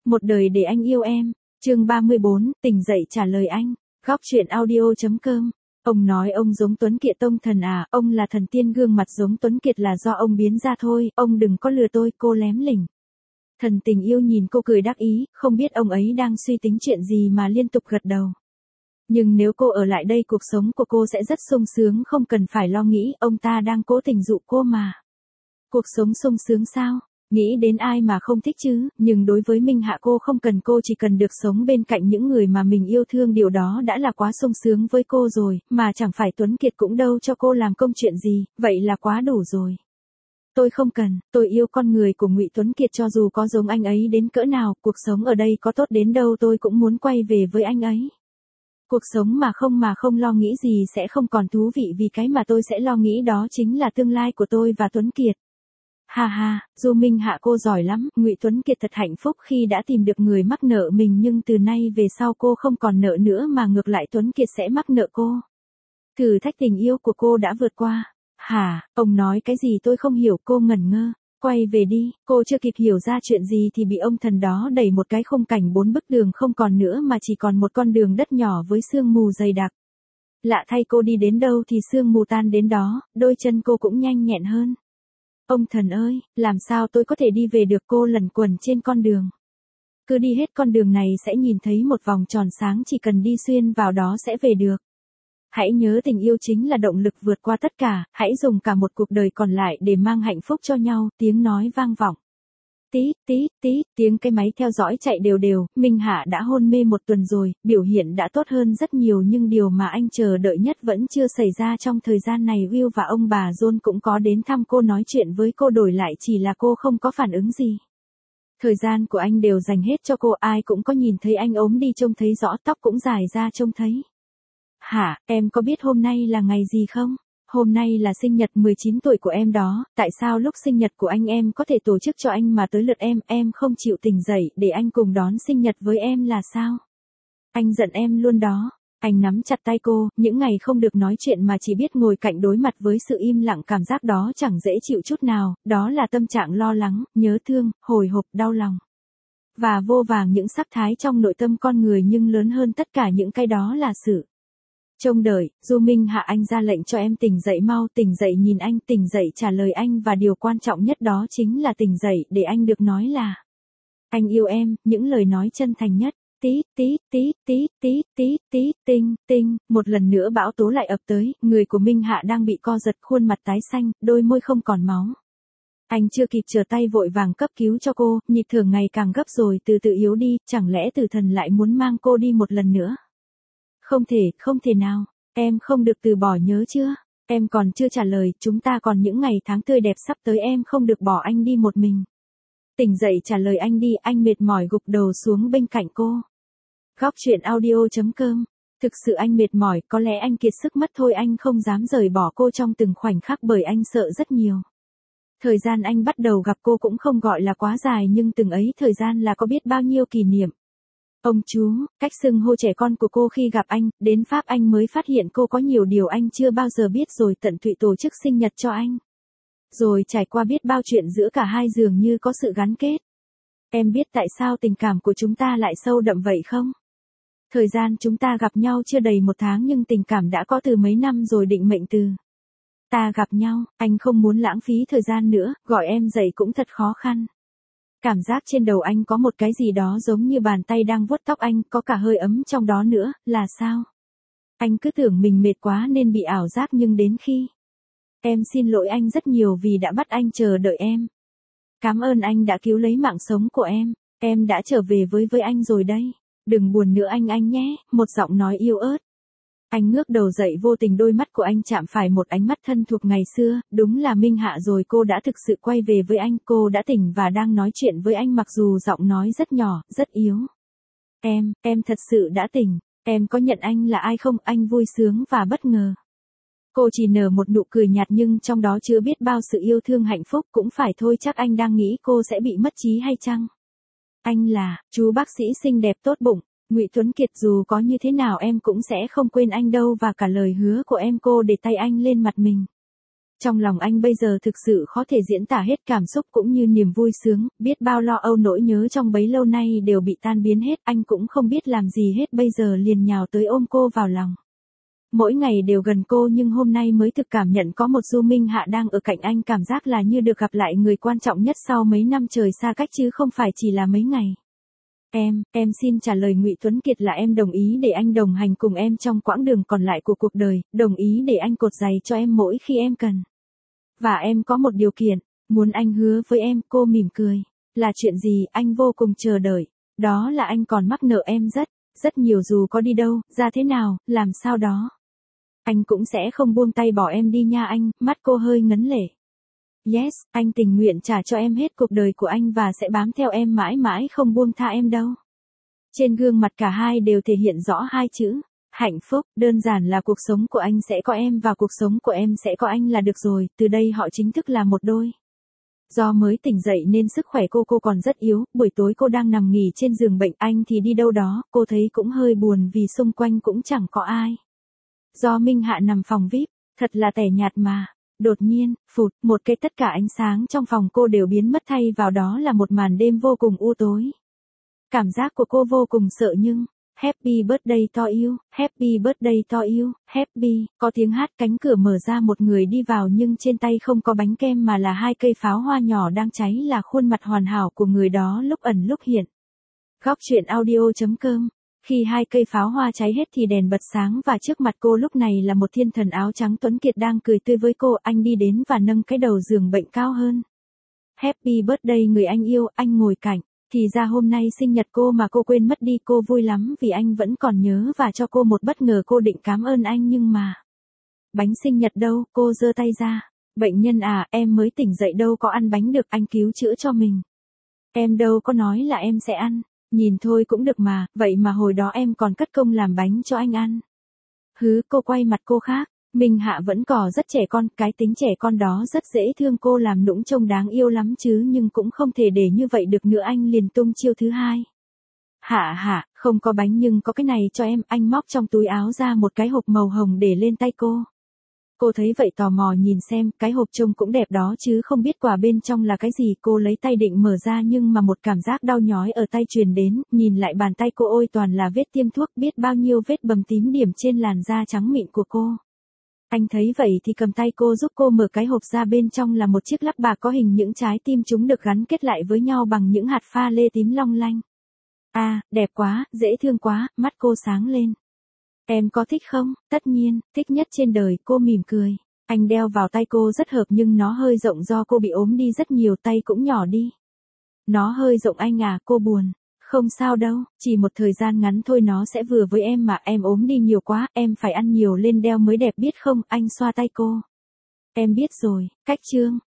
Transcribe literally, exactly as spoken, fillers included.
Một đời để anh yêu em. Chương ba mươi bốn, tỉnh dậy trả lời anh. Góc truyện audio.com. Ông nói ông giống Tuấn Kiệt tông thần à, ông là thần tiên gương mặt giống Tuấn Kiệt là do ông biến ra thôi, ông đừng có lừa tôi, cô lém lỉnh. Thần tình yêu nhìn cô cười đắc ý, không biết ông ấy đang suy tính chuyện gì mà liên tục gật đầu. Nhưng nếu cô ở lại đây cuộc sống của cô sẽ rất sung sướng, không cần phải lo nghĩ, ông ta đang cố tình dụ cô mà. Cuộc sống sung sướng sao? Nghĩ đến ai mà không thích chứ, nhưng đối với Minh Hạ cô không cần, cô chỉ cần được sống bên cạnh những người mà mình yêu thương, điều đó đã là quá sung sướng với cô rồi, mà chẳng phải Tuấn Kiệt cũng đâu cho cô làm công chuyện gì, vậy là quá đủ rồi. Tôi không cần, tôi yêu con người của Ngụy Tuấn Kiệt cho dù có giống anh ấy đến cỡ nào, cuộc sống ở đây có tốt đến đâu tôi cũng muốn quay về với anh ấy. Cuộc sống mà không mà không lo nghĩ gì sẽ không còn thú vị, vì cái mà tôi sẽ lo nghĩ đó chính là tương lai của tôi và Tuấn Kiệt. Ha ha, Du Minh Hạ cô giỏi lắm, Ngụy Tuấn Kiệt thật hạnh phúc khi đã tìm được người mắc nợ mình, nhưng từ nay về sau cô không còn nợ nữa mà ngược lại Tuấn Kiệt sẽ mắc nợ cô. Thử thách tình yêu của cô đã vượt qua. Hả, ông nói cái gì tôi không hiểu, cô ngẩn ngơ. Quay về đi, cô chưa kịp hiểu ra chuyện gì thì bị ông thần đó đẩy một cái, khung cảnh bốn bức đường không còn nữa mà chỉ còn một con đường đất nhỏ với sương mù dày đặc. Lạ thay, cô đi đến đâu thì sương mù tan đến đó, đôi chân cô cũng nhanh nhẹn hơn. Ông thần ơi, làm sao tôi có thể đi về được, cô lẩn quẩn trên con đường. Cứ đi hết con đường này sẽ nhìn thấy một vòng tròn sáng, chỉ cần đi xuyên vào đó sẽ về được. Hãy nhớ tình yêu chính là động lực vượt qua tất cả, hãy dùng cả một cuộc đời còn lại để mang hạnh phúc cho nhau, tiếng nói vang vọng. Tí, tí, tí, tiếng cái máy theo dõi chạy đều đều, Minh Hạ đã hôn mê một tuần rồi, biểu hiện đã tốt hơn rất nhiều, nhưng điều mà anh chờ đợi nhất vẫn chưa xảy ra. Trong thời gian này Will và ông bà John cũng có đến thăm cô, nói chuyện với cô, đổi lại chỉ là cô không có phản ứng gì. Thời gian của anh đều dành hết cho cô, ai cũng có nhìn thấy anh ốm đi trông thấy rõ, tóc cũng dài ra trông thấy. Hả, em có biết hôm nay là ngày gì không? Hôm nay là sinh nhật mười chín tuổi của em đó, tại sao lúc sinh nhật của anh em có thể tổ chức cho anh mà tới lượt em, em không chịu tỉnh dậy để anh cùng đón sinh nhật với em là sao? Anh giận em luôn đó. Anh nắm chặt tay cô, những ngày không được nói chuyện mà chỉ biết ngồi cạnh đối mặt với sự im lặng, cảm giác đó chẳng dễ chịu chút nào, đó là tâm trạng lo lắng, nhớ thương, hồi hộp, đau lòng. Và vô vàng những sắc thái trong nội tâm con người, nhưng lớn hơn tất cả những cái đó là sự trông đợi. Du Minh Hạ, anh ra lệnh cho em tỉnh dậy mau, tỉnh dậy nhìn anh, tỉnh dậy trả lời anh, và điều quan trọng nhất đó chính là tỉnh dậy để anh được nói là anh yêu em, những lời nói chân thành nhất. Tí, tí, tí, tí, tí, tí, tí, tinh, tinh, một lần nữa bão tố lại ập tới, người của Minh Hạ đang bị co giật, khuôn mặt tái xanh, đôi môi không còn máu. Anh chưa kịp trở tay vội vàng cấp cứu cho cô, nhịp thở ngày càng gấp rồi từ từ yếu đi, chẳng lẽ tử thần lại muốn mang cô đi một lần nữa? Không thể, không thể nào, em không được từ bỏ, nhớ chưa? Em còn chưa trả lời, chúng ta còn những ngày tháng tươi đẹp sắp tới, em không được bỏ anh đi một mình. Tỉnh dậy trả lời anh đi, anh mệt mỏi gục đầu xuống bên cạnh cô. Góc truyện audio.com. Thực sự anh mệt mỏi, có lẽ anh kiệt sức mất thôi, anh không dám rời bỏ cô trong từng khoảnh khắc bởi anh sợ rất nhiều. Thời gian anh bắt đầu gặp cô cũng không gọi là quá dài, nhưng từng ấy thời gian là có biết bao nhiêu kỷ niệm. Ông chú, cách xưng hô trẻ con của cô khi gặp anh, đến Pháp anh mới phát hiện cô có nhiều điều anh chưa bao giờ biết, rồi tận tụy tổ chức sinh nhật cho anh. Rồi trải qua biết bao chuyện giữa cả hai, dường như có sự gắn kết. Em biết tại sao tình cảm của chúng ta lại sâu đậm vậy không? Thời gian chúng ta gặp nhau chưa đầy một tháng nhưng tình cảm đã có từ mấy năm rồi. Định mệnh từ ta gặp nhau, anh không muốn lãng phí thời gian nữa, gọi em dậy cũng thật khó khăn. Cảm giác trên đầu anh có một cái gì đó giống như bàn tay đang vuốt tóc anh, có cả hơi ấm trong đó nữa, là sao? Anh cứ tưởng mình mệt quá nên bị ảo giác, nhưng đến khi em xin lỗi anh rất nhiều vì đã bắt anh chờ đợi em. Cảm ơn anh đã cứu lấy mạng sống của em, em đã trở về với với anh rồi đây. Đừng buồn nữa anh anh nhé, một giọng nói yêu ớt. Anh ngước đầu dậy, vô tình đôi mắt của anh chạm phải một ánh mắt thân thuộc ngày xưa, đúng là Minh Hạ rồi, cô đã thực sự quay về với anh, cô đã tỉnh và đang nói chuyện với anh mặc dù giọng nói rất nhỏ, rất yếu. Em, em thật sự đã tỉnh, em có nhận anh là ai không? Anh vui sướng và bất ngờ. Cô chỉ nở một nụ cười nhạt nhưng trong đó chứa biết bao sự yêu thương hạnh phúc. Cũng phải thôi, chắc anh đang nghĩ cô sẽ bị mất trí hay chăng? Anh là chú bác sĩ xinh đẹp tốt bụng, Ngụy Tuấn Kiệt, dù có như thế nào em cũng sẽ không quên anh đâu, và cả lời hứa của em. Cô để tay anh lên mặt mình. Trong lòng anh bây giờ thực sự khó thể diễn tả hết cảm xúc cũng như niềm vui sướng, biết bao lo âu nỗi nhớ trong bấy lâu nay đều bị tan biến hết, anh cũng không biết làm gì hết bây giờ liền nhào tới ôm cô vào lòng. Mỗi ngày đều gần cô nhưng hôm nay mới thực cảm nhận có một Du Minh Hạ đang ở cạnh anh, cảm giác là như được gặp lại người quan trọng nhất sau mấy năm trời xa cách chứ không phải chỉ là mấy ngày. Em, em xin trả lời Ngụy Tuấn Kiệt là em đồng ý để anh đồng hành cùng em trong quãng đường còn lại của cuộc đời, đồng ý để anh cột giày cho em mỗi khi em cần. Và em có một điều kiện, muốn anh hứa với em, cô mỉm cười. Là chuyện gì, anh vô cùng chờ đợi. Đó là anh còn mắc nợ em rất, rất nhiều dù có đi đâu, ra thế nào, làm sao đó. Anh cũng sẽ không buông tay bỏ em đi nha anh, mắt cô hơi ngấn lệ. Yes, anh tình nguyện trả cho em hết cuộc đời của anh và sẽ bám theo em mãi mãi không buông tha em đâu. Trên gương mặt cả hai đều thể hiện rõ hai chữ, hạnh phúc, đơn giản là cuộc sống của anh sẽ có em và cuộc sống của em sẽ có anh là được rồi, từ đây họ chính thức là một đôi. Do mới tỉnh dậy nên sức khỏe cô cô còn rất yếu, buổi tối cô đang nằm nghỉ trên giường bệnh, anh thì đi đâu đó, cô thấy cũng hơi buồn vì xung quanh cũng chẳng có ai. Do Minh Hạ nằm phòng vi ai pi, thật là tẻ nhạt mà. Đột nhiên, phụt, một cái tất cả ánh sáng trong phòng cô đều biến mất thay vào đó là một màn đêm vô cùng u tối. Cảm giác của cô vô cùng sợ nhưng, Happy birthday to you, happy birthday to you, happy, có tiếng hát, cánh cửa mở ra, một người đi vào nhưng trên tay không có bánh kem mà là hai cây pháo hoa nhỏ đang cháy, là khuôn mặt hoàn hảo của người đó lúc ẩn lúc hiện. Góc truyện audio chấm com. Khi hai cây pháo hoa cháy hết thì đèn bật sáng và trước mặt cô lúc này là một thiên thần áo trắng Tuấn Kiệt đang cười tươi với cô, anh đi đến và nâng cái đầu giường bệnh cao hơn. Happy birthday người anh yêu, anh ngồi cạnh. Thì ra hôm nay sinh nhật cô mà cô quên mất đi, cô vui lắm vì anh vẫn còn nhớ và cho cô một bất ngờ, cô định cảm ơn anh nhưng mà. Bánh sinh nhật đâu, cô giơ tay ra. Bệnh nhân à, em mới tỉnh dậy đâu có ăn bánh được, anh cứu chữa cho mình. Em đâu có nói là em sẽ ăn. Nhìn thôi cũng được mà, vậy mà hồi đó em còn cất công làm bánh cho anh ăn. Hứ, cô quay mặt cô khác. Minh Hạ vẫn cò rất trẻ con, cái tính trẻ con đó rất dễ thương, cô làm nũng trông đáng yêu lắm chứ nhưng cũng không thể để như vậy được nữa, anh liền tung chiêu thứ hai. Hạ hạ, không có bánh nhưng có cái này cho em, anh móc trong túi áo ra một cái hộp màu hồng để lên tay cô. Cô thấy vậy tò mò nhìn xem, cái hộp trông cũng đẹp đó chứ không biết quà bên trong là cái gì, cô lấy tay định mở ra nhưng mà một cảm giác đau nhói ở tay truyền đến, nhìn lại bàn tay cô ôi toàn là vết tiêm thuốc, biết bao nhiêu vết bầm tím điểm trên làn da trắng mịn của cô. Anh thấy vậy thì cầm tay cô giúp cô mở cái hộp ra, bên trong là một chiếc lắc bạc có hình những trái tim, chúng được gắn kết lại với nhau bằng những hạt pha lê tím long lanh. À, đẹp quá, dễ thương quá, mắt cô sáng lên. Em có thích không? Tất nhiên, thích nhất trên đời, cô mỉm cười. Anh đeo vào tay cô rất hợp nhưng nó hơi rộng do cô bị ốm đi rất nhiều, tay cũng nhỏ đi. Nó hơi rộng anh à, cô buồn. Không sao đâu, chỉ một thời gian ngắn thôi nó sẽ vừa với em mà, em ốm đi nhiều quá, em phải ăn nhiều lên đeo mới đẹp biết không, anh xoa tay cô. Em biết rồi, cách chương.